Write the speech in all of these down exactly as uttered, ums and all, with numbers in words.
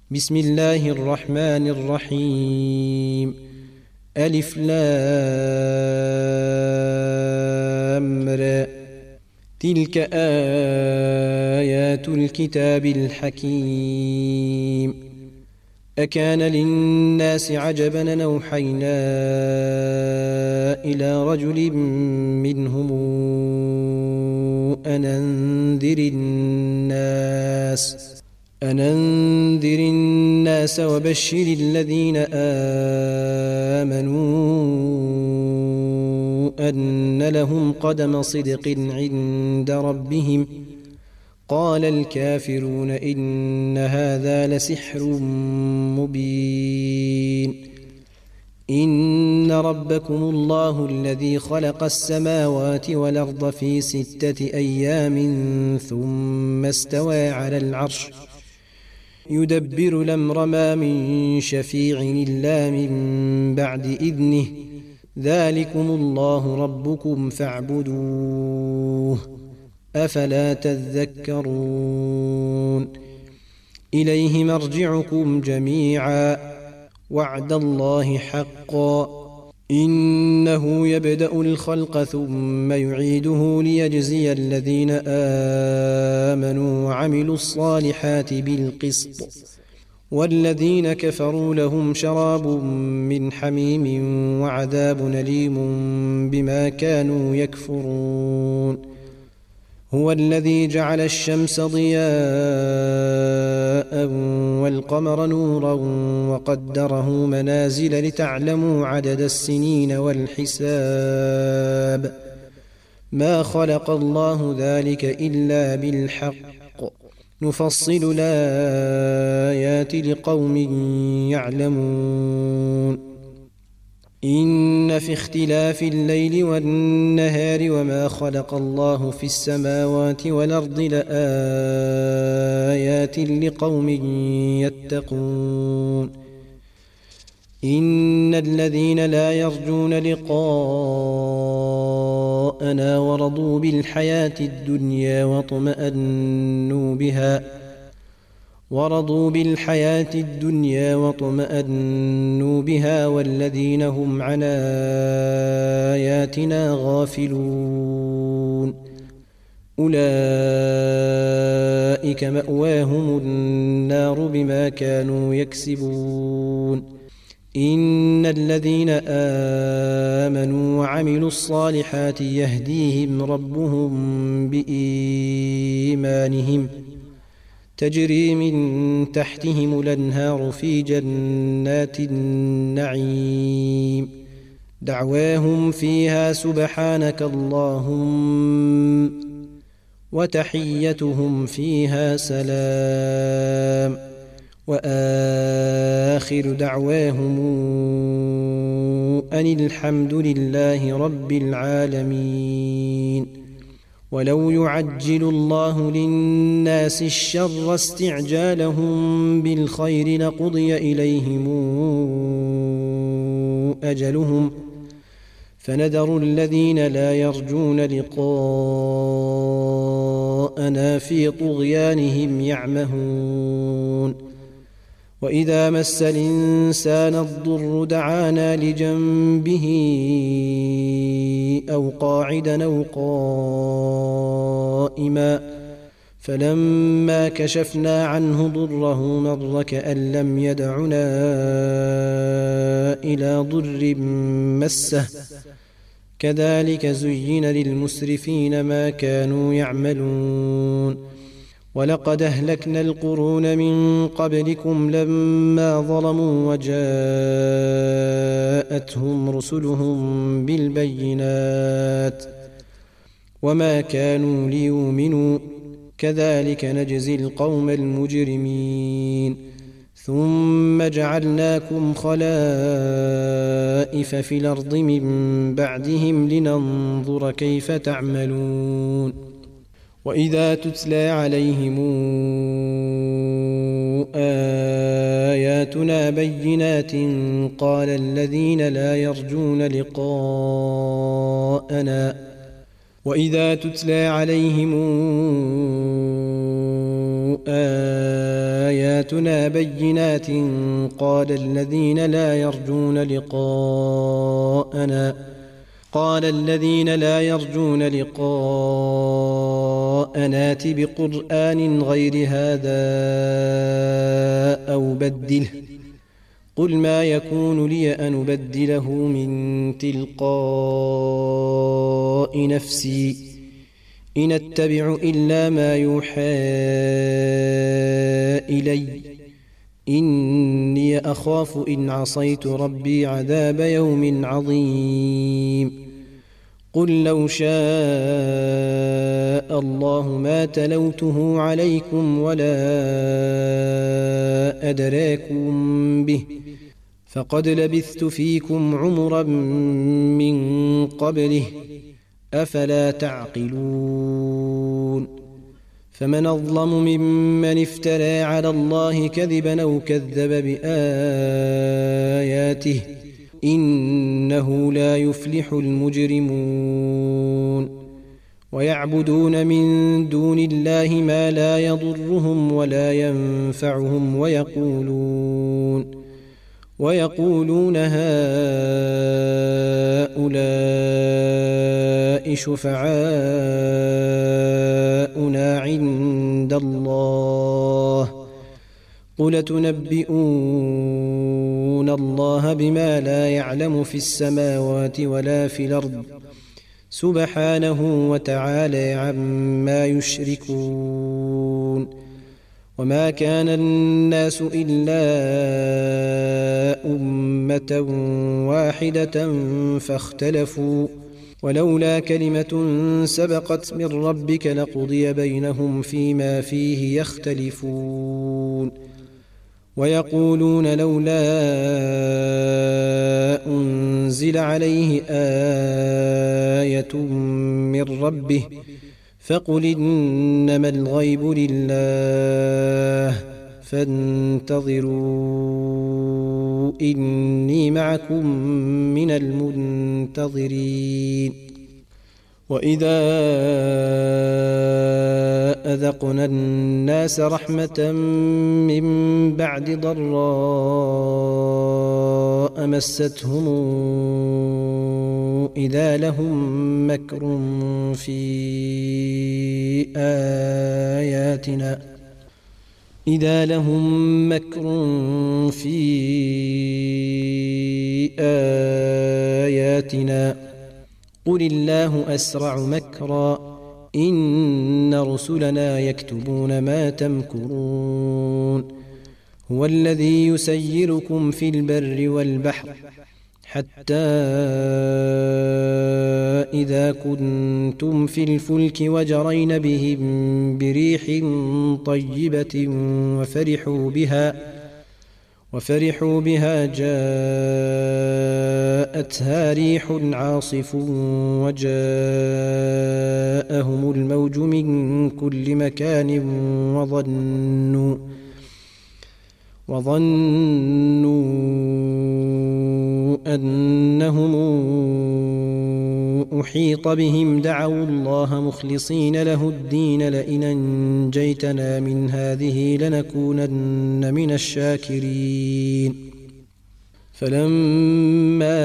بسم الله الرحمن الرحيم. ألف لام را. تلك آيات الكتاب الحكيم. أكان للناس عجبا أن أوحينا إلى رجل منهم أن أنذر الناس أن أنذر الناس وبشر الذين آمنوا أن لهم قدم صدق عند ربهم. قال الكافرون إن هذا لسحر مبين. إن ربكم الله الذي خلق السماوات والأرض في ستة أيام ثم استوى على العرش يدبر الأمر ما من شفيع إلا من بعد إذنه. ذلكم الله ربكم فاعبدوه أفلا تذكرون. إليه مرجعكم جميعا وعد الله حقا. إنه يبدأ الخلق ثم يعيده ليجزي الذين آمنوا وعملوا الصالحات بالقسط والذين كفروا لهم شراب من حميم وعذاب أليم بما كانوا يكفرون. هو الذي جعل الشمس ضياء والقمر نورا وقدره منازل لتعلموا عدد السنين والحساب. ما خلق الله ذلك إلا بالحق نفصل الآيات لقوم يعلمون. إن في اختلاف الليل والنهار وما خلق الله في السماوات والأرض لآيات لقوم يتقون. إن الذين لا يرجون لقاءنا ورضوا بالحياة الدنيا واطمأنوا بها ورضوا بالحياة الدنيا واطمأنوا بها والذين هم عن آياتنا غافلون أولئك مأواهم النار بما كانوا يكسبون. إن الذين آمنوا وعملوا الصالحات يهديهم ربهم بإيمانهم تجري من تحتهم الأنهار في جنات النعيم دعواهم فيها سبحانك اللهم وتحيتهم فيها سلام وآخر دعواهم أن الحمد لله رب العالمين. ولو يعجل الله للناس الشر استعجالهم بالخير لقضي إليهم أجلهم فنذر الذين لا يرجون لقاءنا في طغيانهم يعمهون. وإذا مس الإنسان الضر دعانا لجنبه أو قاعدا أو قائما فلما كشفنا عنه ضره مر كأن لم يدعنا إلى ضر مسه كذلك زين للمسرفين ما كانوا يعملون. ولقد أهلكنا القرون من قبلكم لما ظلموا وجاءتهم رسلهم بالبينات وما كانوا ليؤمنوا كذلك نجزي القوم المجرمين. ثم جعلناكم خلائف في الأرض من بعدهم لننظر كيف تعملون. وإذا تتلى عليهم آياتنا بينات قال الذين لا يرجون لقاءنا وإذا تتلى عليهم آياتنا بينات قال الذين لا يرجون لقاءنا قال الذين لا يرجون لقاءنا ائت بقرآن غير هذا أو بدله قل ما يكون لي أن أبدله من تلقاء نفسي إن أتبع إلا ما يوحى إلي إني أخاف إن عصيت ربي عذاب يوم عظيم قل لو شاء الله ما تلوته عليكم ولا أدراكم به فقد لبثت فيكم عمرا من قبله أفلا تعقلون فمن أظلم ممن افترى على الله كذبا أو كذب بآياته إنه لا يفلح المجرمون ويعبدون من دون الله ما لا يضرهم ولا ينفعهم ويقولون ويقولون هؤلاء شفعاؤنا عند الله قل تنبئون الله بما لا يعلم في السماوات ولا في الأرض سبحانه وتعالى عما يشركون وما كان الناس إلا أمة واحدة فاختلفوا ولولا كلمة سبقت من ربك لقضي بينهم فيما فيه يختلفون ويقولون لولا أنزل عليه آية من ربه فقل إنما الغيب لله فانتظروا إني معكم من المنتظرين وإذا أذقنا الناس رحمة من بعد ضراء مستهم إذا لهم مكر في آياتنا إذا لهم مكر في آياتنا قل الله أسرع مكرا إن رسلنا يكتبون ما تمكرون هو الذي يسيركم في البر والبحر حتى إذا كنتم في الفلك وجرين بهم بريح طيبة وفرحوا بها وفرحوا بها جاءتها ريح عاصف وجاءهم الموج من كل مكان وظنوا وظنوا أنهم أحيط بهم دعوا الله مخلصين له الدين لئن أنجيتنا من هذه لنكونن من الشاكرين فلما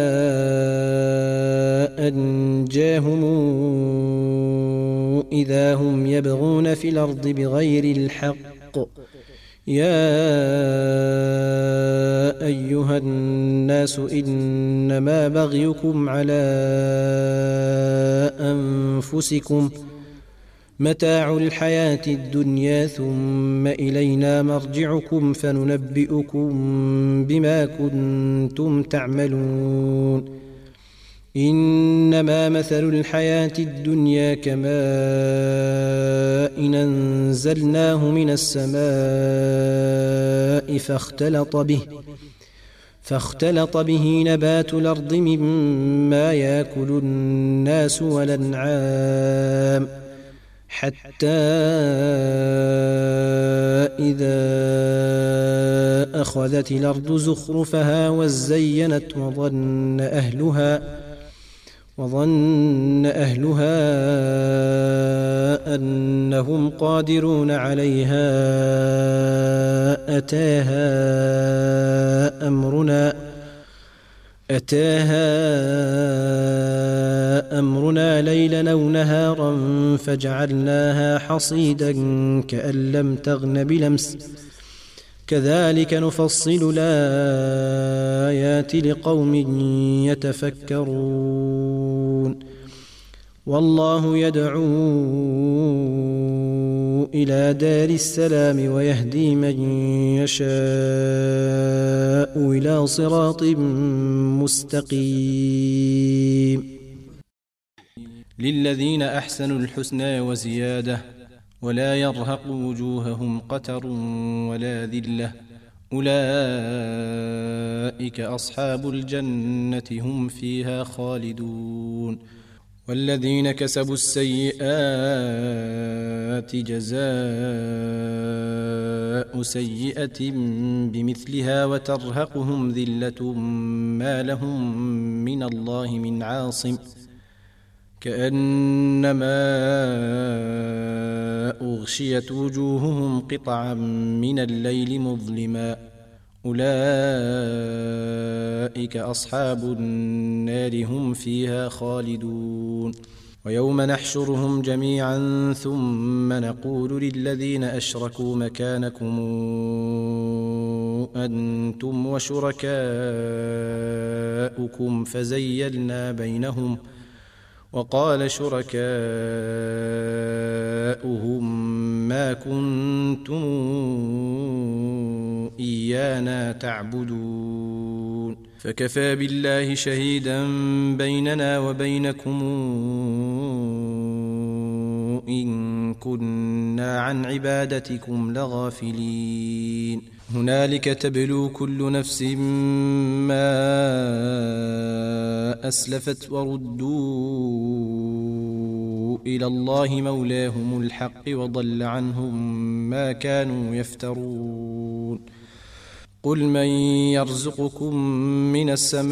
أنجاهم إذا هم يبغون في الأرض بغير الحق يا أيها الناس إنما بغيكم على أنفسكم متاع الحياة الدنيا ثم إلينا مرجعكم فننبئكم بما كنتم تعملون إنما مثل الحياة الدنيا كماء أنزلناه من السماء فاختلط به فاختلط به نبات الأرض مما يأكل الناس والأنعام حتى إذا أخذت الأرض زخرفها وزينت وظن أهلها وظن أهلها أنهم قادرون عليها أتاها أمرنا أتاها أمرنا ليلا أو نهارا فجعلناها حصيدا كأن لم تغن بلمس كذلك نفصل الآيات لقوم يتفكرون والله يدعو إلى دار السلام ويهدي من يشاء إلى صراط مستقيم للذين أحسنوا الحسنى وزيادة ولا يرهق وجوههم قتر ولا ذلة أولئك أصحاب الجنة هم فيها خالدون والذين كسبوا السيئات جزاء سيئة بمثلها وترهقهم ذلة ما لهم من الله من عاصم كأنما أغشيت وجوههم قطعا من الليل مظلما أولئك أصحاب النار هم فيها خالدون ويوم نحشرهم جميعا ثم نقول للذين أشركوا مكانكم أنتم وشركاؤكم فزيلنا بينهم وقال شركاؤهم ما كنتم إيانا تعبدون فكفى بالله شهيدا بيننا وبينكم إن كنا عن عبادتكم لغافلين هنالك تبلو كل نفس ما أسلفت وردوا إلى الله مولاهم الحق وضل عنهم ما كانوا يفترون قل من يرزقكم من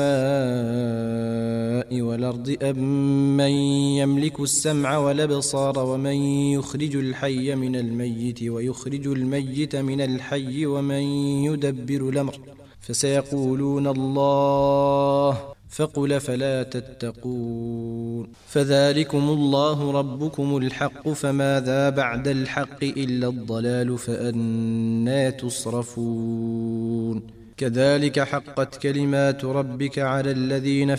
السماء والأرض أم من يملك السمع والأبصار ومن يخرج الحي من الميت ويخرج الميت من الحي ومن يدبر الأمر فسيقولون الله فقل فلا تتقون فذلكم الله ربكم الحق فماذا بعد الحق إلا الضلال فأنى تصرفون كذلك حقت كلمات ربك على الذين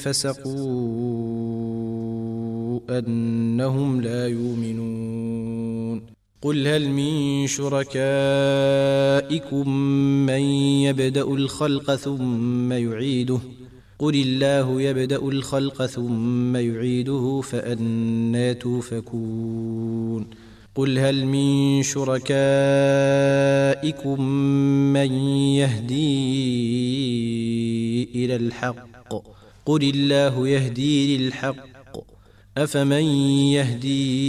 فسقوا أنهم لا يؤمنون قل هل من شركائكم من يبدأ الخلق ثم يعيده قل الله يبدأ الخلق ثم يعيده فأنى توفكون قل هل من شركائكم من يهدي إلى الحق قل الله يهدي للحق أفمن يهدي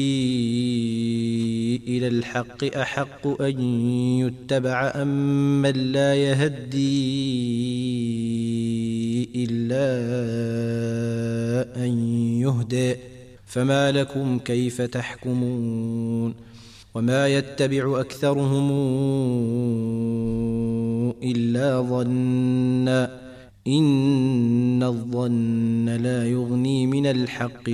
إلى الحق أحق أن يتبع أم من لا يهدي إلا أن يهدى فما لكم كيف تحكمون وما يتبع أكثرهم إلا ظنا إن الظن لا يغني من الحق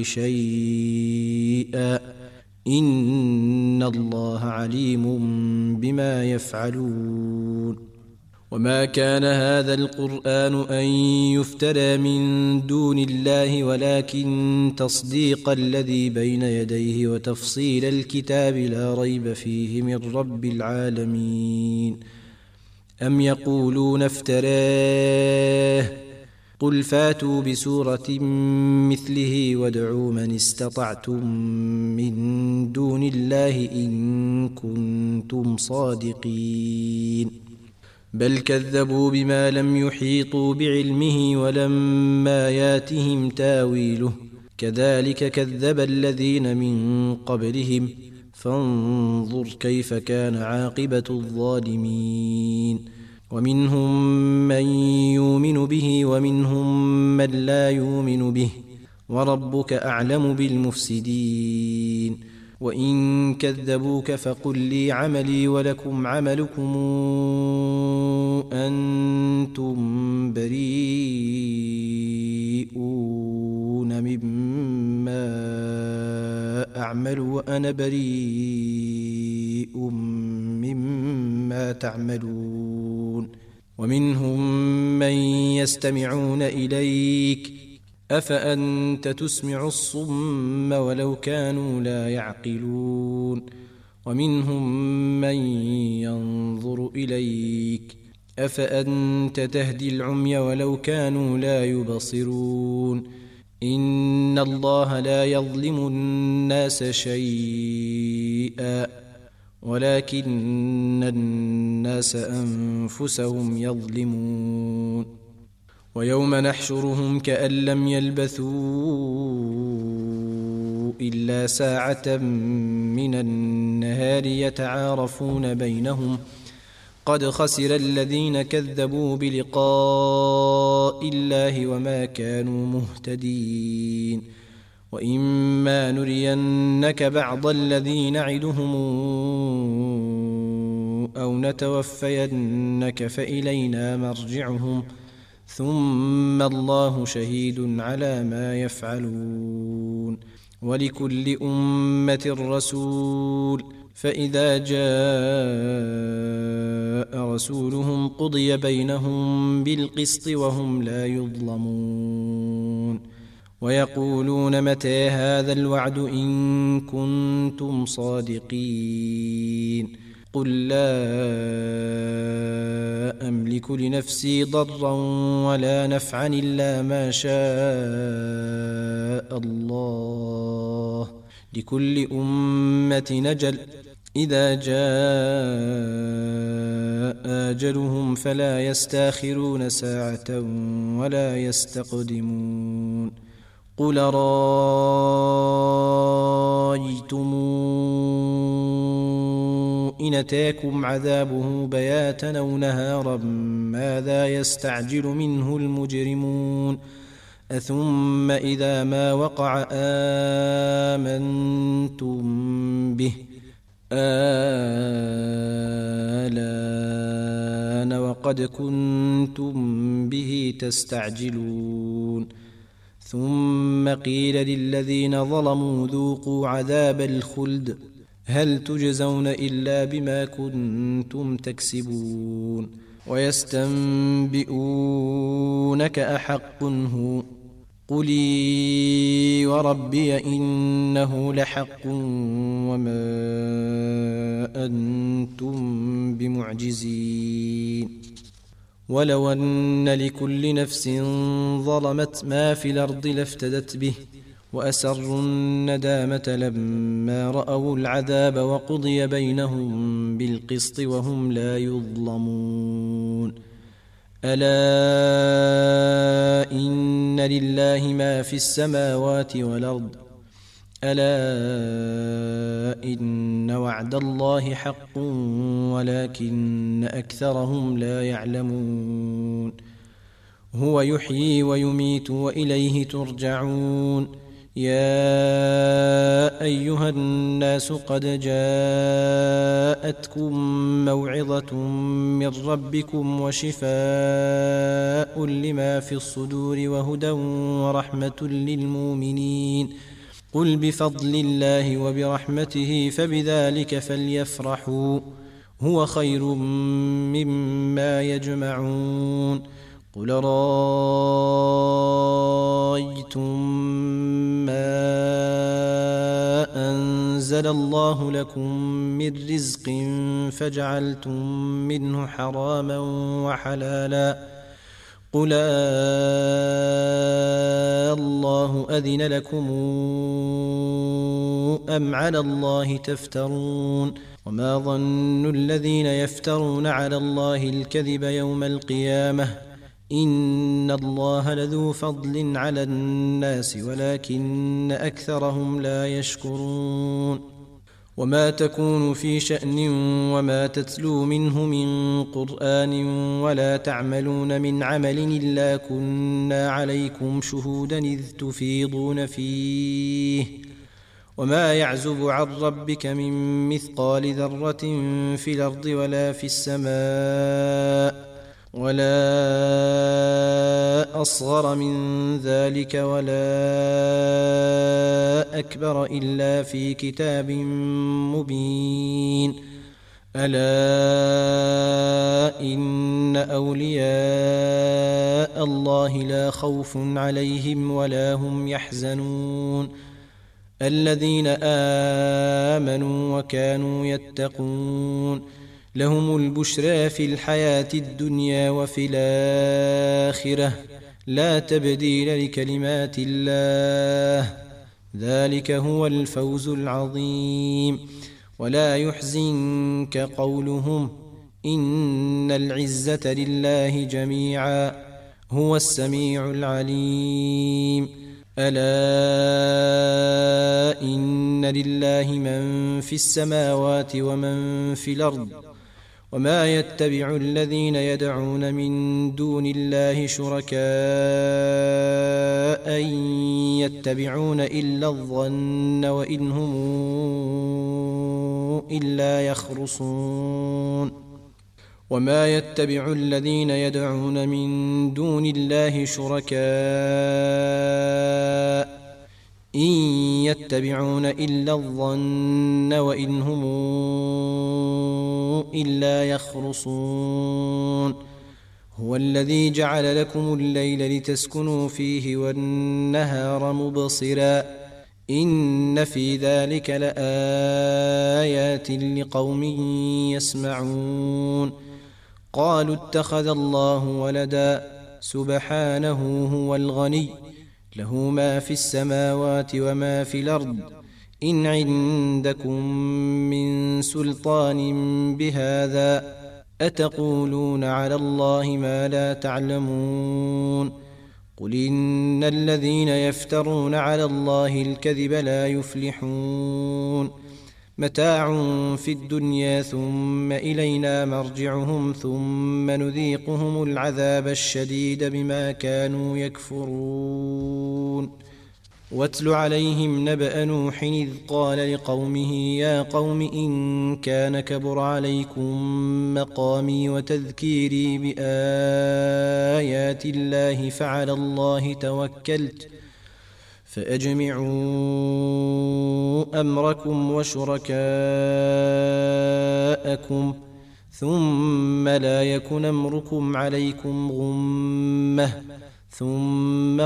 شيئا إن الله عليم بما يفعلون وما كان هذا القرآن أن يفترى من دون الله ولكن تصديق الذي بين يديه وتفصيل الكتاب لا ريب فيه من رب العالمين أم يقولون افتراه قل فاتوا بسورة مثله وادعوا من استطعتم من دون الله إن كنتم صادقين بل كذبوا بما لم يحيطوا بعلمه ولما ياتهم تاويله كذلك كذب الذين من قبلهم فانظر كيف كان عاقبة الظالمين ومنهم من يؤمن به ومنهم من لا يؤمن به وربك أعلم بالمفسدين وإن كذبوك فقل لي عملي ولكم عملكم أنتم بريئون مما أعمل وأنا بريء مما تعملون ومنهم من يستمعون إليك أفأنت تسمع الصم ولو كانوا لا يعقلون ومنهم من ينظر إليك أفأنت تهدي العمي ولو كانوا لا يبصرون إن الله لا يظلم الناس شيئا ولكن الناس أنفسهم يظلمون ويوم نحشرهم كأن لم يلبثوا إلا ساعة من النهار يتعارفون بينهم قد خسر الذين كذبوا بلقاء الله وما كانوا مهتدين وإما نرينك بعض الذي نعدهم أو نتوفينك فإلينا مرجعهم ثم الله شهيد على ما يفعلون ولكل أمة رسول فإذا جاء رسولهم قضي بينهم بالقسط وهم لا يظلمون ويقولون متى هذا الوعد إن كنتم صادقين قل لا أملك لنفسي ضرا ولا نفعا إلا ما شاء الله لكل أمة نجل إذا جاء أجلهم فلا يستاخرون ساعة ولا يستقدمون قل رأيتم إن أتاكم عذابه بياتا أو نهارا ماذا يستعجل منه المجرمون أثم إذا ما وقع آمنتم به آلان وقد كنتم به تستعجلون ثم قيل للذين ظلموا ذوقوا عذاب الخلد هل تجزون إلا بما كنتم تكسبون ويستنبئونك أحق هو قلي وربي إنه لحق وما أنتم بمعجزين ولو أن لكل نفس ظلمت ما في الأرض لافتدت به وأسروا الندامة لما رأوا العذاب وقضي بينهم بالقسط وهم لا يظلمون ألا إن لله ما في السماوات والأرض ألا إن وعد الله حق ولكن أكثرهم لا يعلمون هو يحيي ويميت وإليه ترجعون يا أيها الناس قد جاءتكم موعظة من ربكم وشفاء لما في الصدور وهدى ورحمة للمؤمنين قل بفضل الله وبرحمته فبذلك فليفرحوا هو خير مما يجمعون قل رأيتم ما أنزل الله لكم من رزق فجعلتم منه حراما وحلالا قل الله أذن لكم أم على الله تفترون وما ظن الذين يفترون على الله الكذب يوم القيامة إن الله لذو فضل على الناس ولكن أكثرهم لا يشكرون وما تكون في شأن وما تتلو منه من قرآن ولا تعملون من عمل إلا كنا عليكم شهودا إذ تفيضون فيه وما يعزب عن ربك من مثقال ذرة في الأرض ولا في السماء ولا أصغر من ذلك ولا أكبر إلا في كتاب مبين. ألا إن أولياء الله لا خوف عليهم ولا هم يحزنون الذين آمنوا وكانوا يتقون لهم البشرى في الحياة الدنيا وفي الآخرة لا تبديل لكلمات الله ذلك هو الفوز العظيم. ولا يحزنك قولهم إن العزة لله جميعا هو السميع العليم. ألا إن لله من في السماوات ومن في الأرض وما يتبع الذين يدعون من دون الله شركاء إن يتبعون إلا الظن وإن هم إلا يخرصون. وما يتبع الذين يدعون من دون الله شركاء إن يتبعون إلا الظن وإن هم إلا يخرصون. هو الذي جعل لكم الليل لتسكنوا فيه والنهار مبصرا إن في ذلك لآيات لقوم يسمعون. قالوا اتخذ الله ولدا سبحانه هو الغني له ما في السماوات وما في الأرض إن عندكم من سلطان بهذا أتقولون على الله ما لا تعلمون. قل إن الذين يفترون على الله الكذب لا يفلحون متاع في الدنيا ثم إلينا مرجعهم ثم نذيقهم العذاب الشديد بما كانوا يكفرون. واتل عليهم نبأ نوح إذ قال لقومه يا قوم إن كان كبر عليكم مقامي وتذكيري بآيات الله فعلى الله توكلت فأجمعوا أمركم وشركاءكم ثم لا يكن أمركم عليكم غمة ثم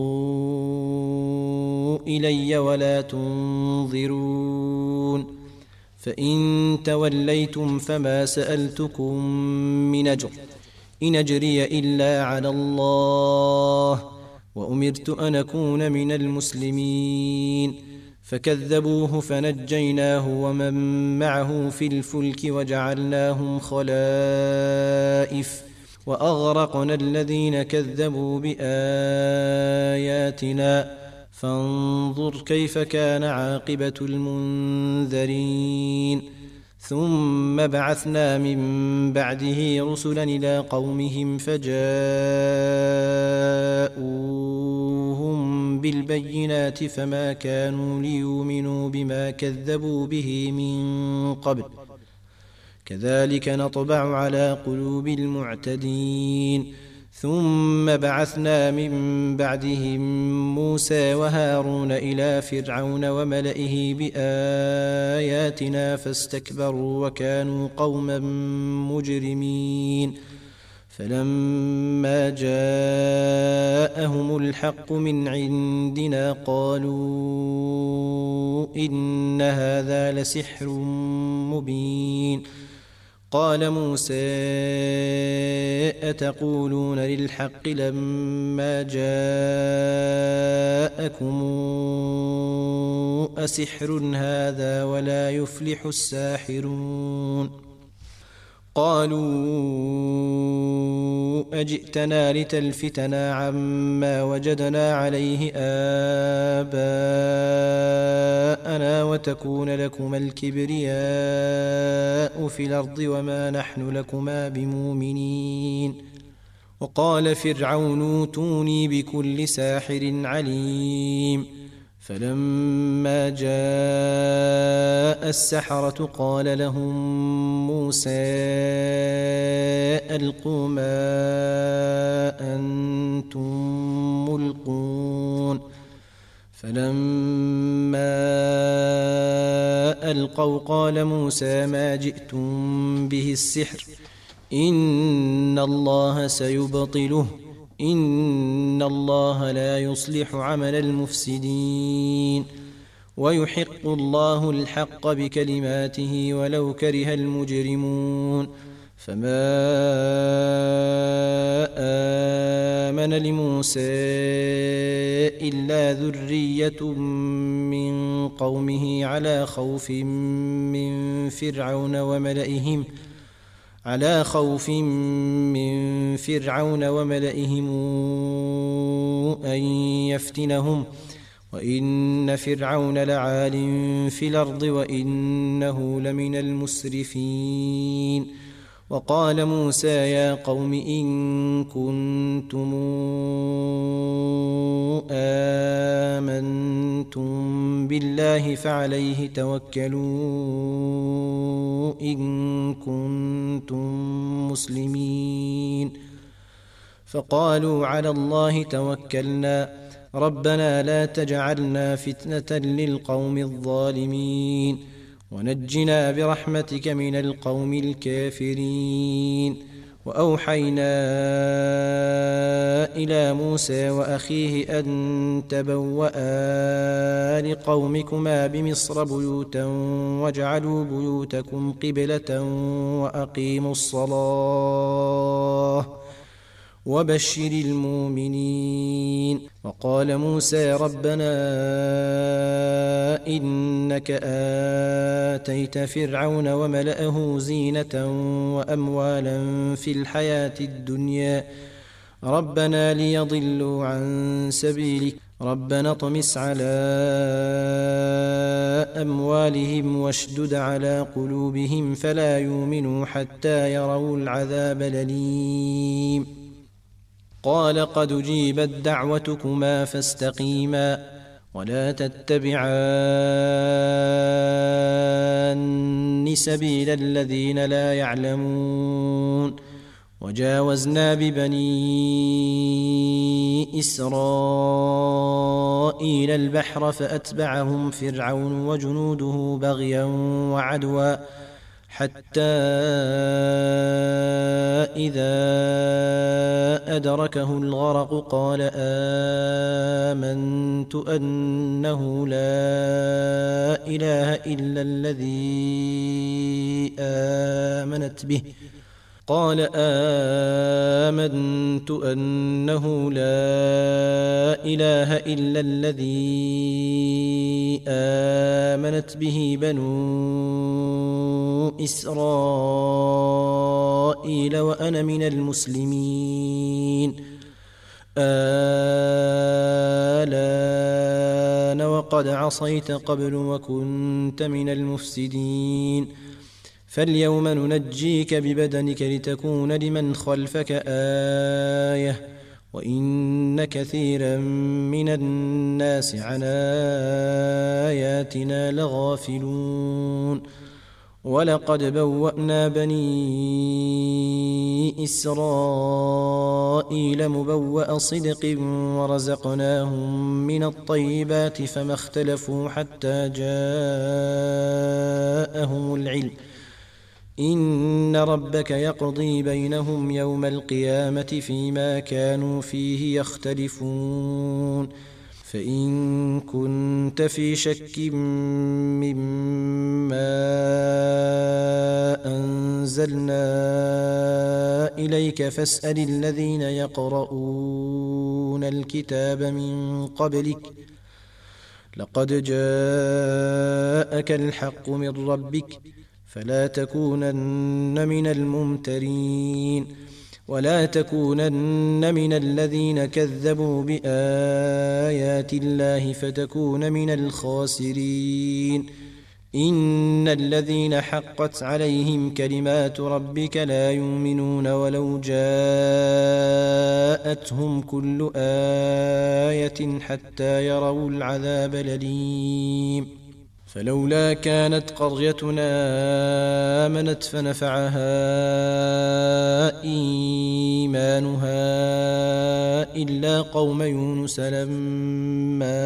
قضوا إلي ولا تنظرون. فإن توليتم فما سألتكم من أجر إن أجري إلا على الله وأمرت أن أكون من المسلمين. فكذبوه فنجيناه ومن معه في الفلك وجعلناهم خلائف وأغرقنا الذين كذبوا بآياتنا فانظر كيف كان عاقبة المنذرين. ثم بعثنا من بعده رسلا إلى قومهم فجاءوهم بالبينات فما كانوا ليؤمنوا بما كذبوا به من قبل كذلك نطبع على قلوب المعتدين. ثم بعثنا من بعدهم موسى وهارون إلى فرعون وملئه بآياتنا فاستكبروا وكانوا قوما مجرمين. فلما جاءهم الحق من عندنا قالوا إن هذا لسحر مبين. قال موسى أتقولون للحق لما جاءكم أسحر هذا ولا يفلح الساحرون. قالوا أجئتنا لتلفتنا عما وجدنا عليه آباءنا وتكون لكما الكبرياء في الأرض وما نحن لكما بمؤمنين. وقال فرعون اوتوني بكل ساحر عليم. فلما جاء السحرة قال لهم موسى ألقوا ما أنتم ملقون. فلما ألقوا قال موسى ما جئتم به السحر إن الله سيبطله إن الله لا يصلح عمل المفسدين ويحق الله الحق بكلماته ولو كره المجرمون. فما آمن لموسى إلا ذرية من قومه على خوف من فرعون وملئهم على خوف من فرعون وملئهم أن يفتنهم وإن فرعون لعال في الأرض وإنه لمن المسرفين. وقال موسى يا قوم إن كنتم آمنتم بالله فعليه توكلوا إن كنتم مسلمين. فقالوا على الله توكلنا ربنا لا تجعلنا فتنة للقوم الظالمين ونجنا برحمتك من القوم الكافرين. وأوحينا إلى موسى وأخيه أن تبوأ لقومكما بمصر بيوتا واجعلوا بيوتكم قبلة وأقيموا الصلاة وبشر المؤمنين. وقال موسى ربنا إنك آتيت فرعون وملأه زينة وأموالا في الحياة الدنيا ربنا ليضلوا عن سبيلك ربنا اطمس على أموالهم واشدد على قلوبهم فلا يؤمنوا حتى يروا العذاب الأليم. قال قد أجيبت دعوتكما فاستقيما ولا تتبعان سبيل الذين لا يعلمون. وجاوزنا ببني إسرائيل البحر فأتبعهم فرعون وجنوده بغيا وعدوا حتى إذا أدركه الغرق قال آمنت أنه لا إله إلا الذي آمنت به قال آمنت أنه لا إله إلا الذي آمنت به بنو إسرائيل وأنا من المسلمين. آلان وقد عصيت قبل وكنت من المفسدين فاليوم ننجيك ببدنك لتكون لمن خلفك آية وإن كثيرا من الناس عن آياتنا لغافلون. ولقد بوأنا بني إسرائيل مبوأ صدق ورزقناهم من الطيبات فما اختلفوا حتى جاءهم العلم إن ربك يقضي بينهم يوم القيامة فيما كانوا فيه يختلفون. فإن كنت في شك مما أنزلنا إليك فاسأل الذين يقرؤون الكتاب من قبلك لقد جاءك الحق من ربك فلا تكونن من الممترين. ولا تكونن من الذين كذبوا بآيات الله فتكون من الخاسرين إن الذين حقت عليهم كلمات ربك لا يؤمنون ولو جاءتهم كل آية حتى يروا العذاب الأليم فلولا كانت قريتنا آمنت فنفعها إيمانها إلا قوم يونس لما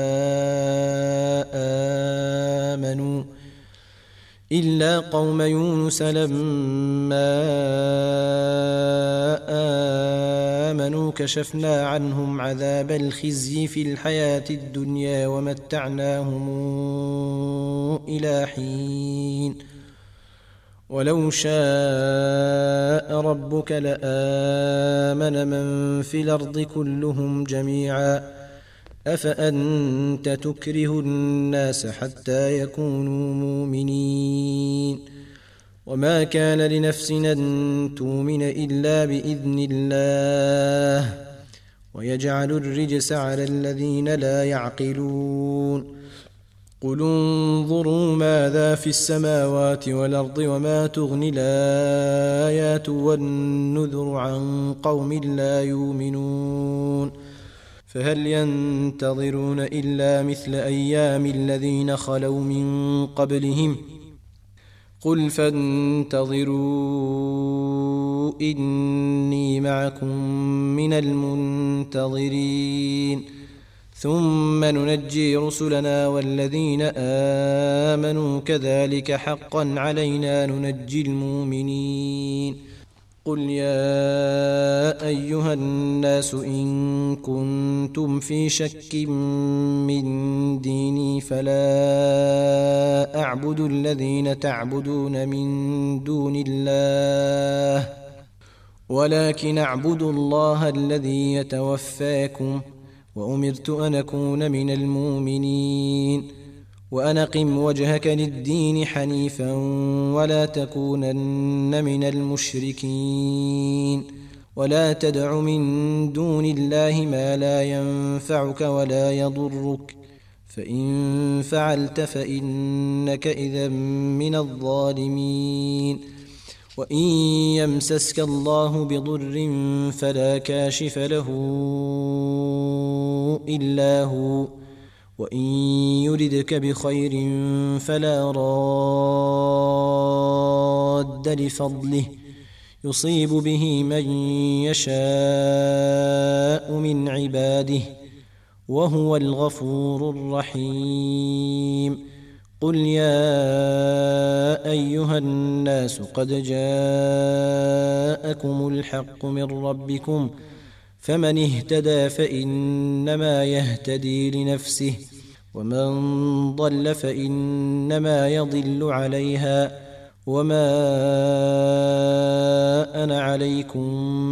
آمنوا إلا قوم يونس لما آمنوا كشفنا عنهم عذاب الخزي في الحياة الدنيا ومتعناهم إلى حين ولو شاء ربك لآمن من في الأرض كلهم جميعا أفأنت تكره الناس حتى يكونوا مؤمنين وما كان لنفس أن تؤمن إلا بإذن الله ويجعل الرجس على الذين لا يعقلون قل انظروا ماذا في السماوات والأرض وما تغني الآيات والنذر عن قوم لا يؤمنون فهل ينتظرون إلا مثل أيام الذين خلوا من قبلهم قل فانتظروا إني معكم من المنتظرين ثم ننجي رسلنا والذين آمنوا كذلك حقا علينا ننجي المؤمنين قل يا أيها الناس إن كنتم في شك من ديني فلا أعبد الذين تعبدون من دون الله ولكن أعبد الله الذي يتوفاكم وأمرت أن أكون من المؤمنين وأن أقم وجهك للدين حنيفا ولا تكونن من المشركين ولا تدع من دون الله ما لا ينفعك ولا يضرك فإن فعلت فإنك إذا من الظالمين وإن يمسسك الله بضر فلا كاشف له إلا هو وإن يردك بخير فلا راد لفضله يصيب به من يشاء من عباده وهو الغفور الرحيم قل يا أيها الناس قد جاءكم الحق من ربكم فمن اهتدى فإنما يهتدي لنفسه ومن ضل فإنما يضل عليها وما أنا عليكم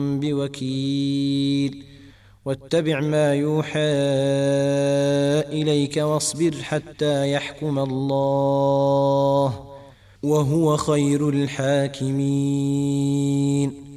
بوكيل واتبع ما يوحى إليك واصبر حتى يحكم الله وهو خير الحاكمين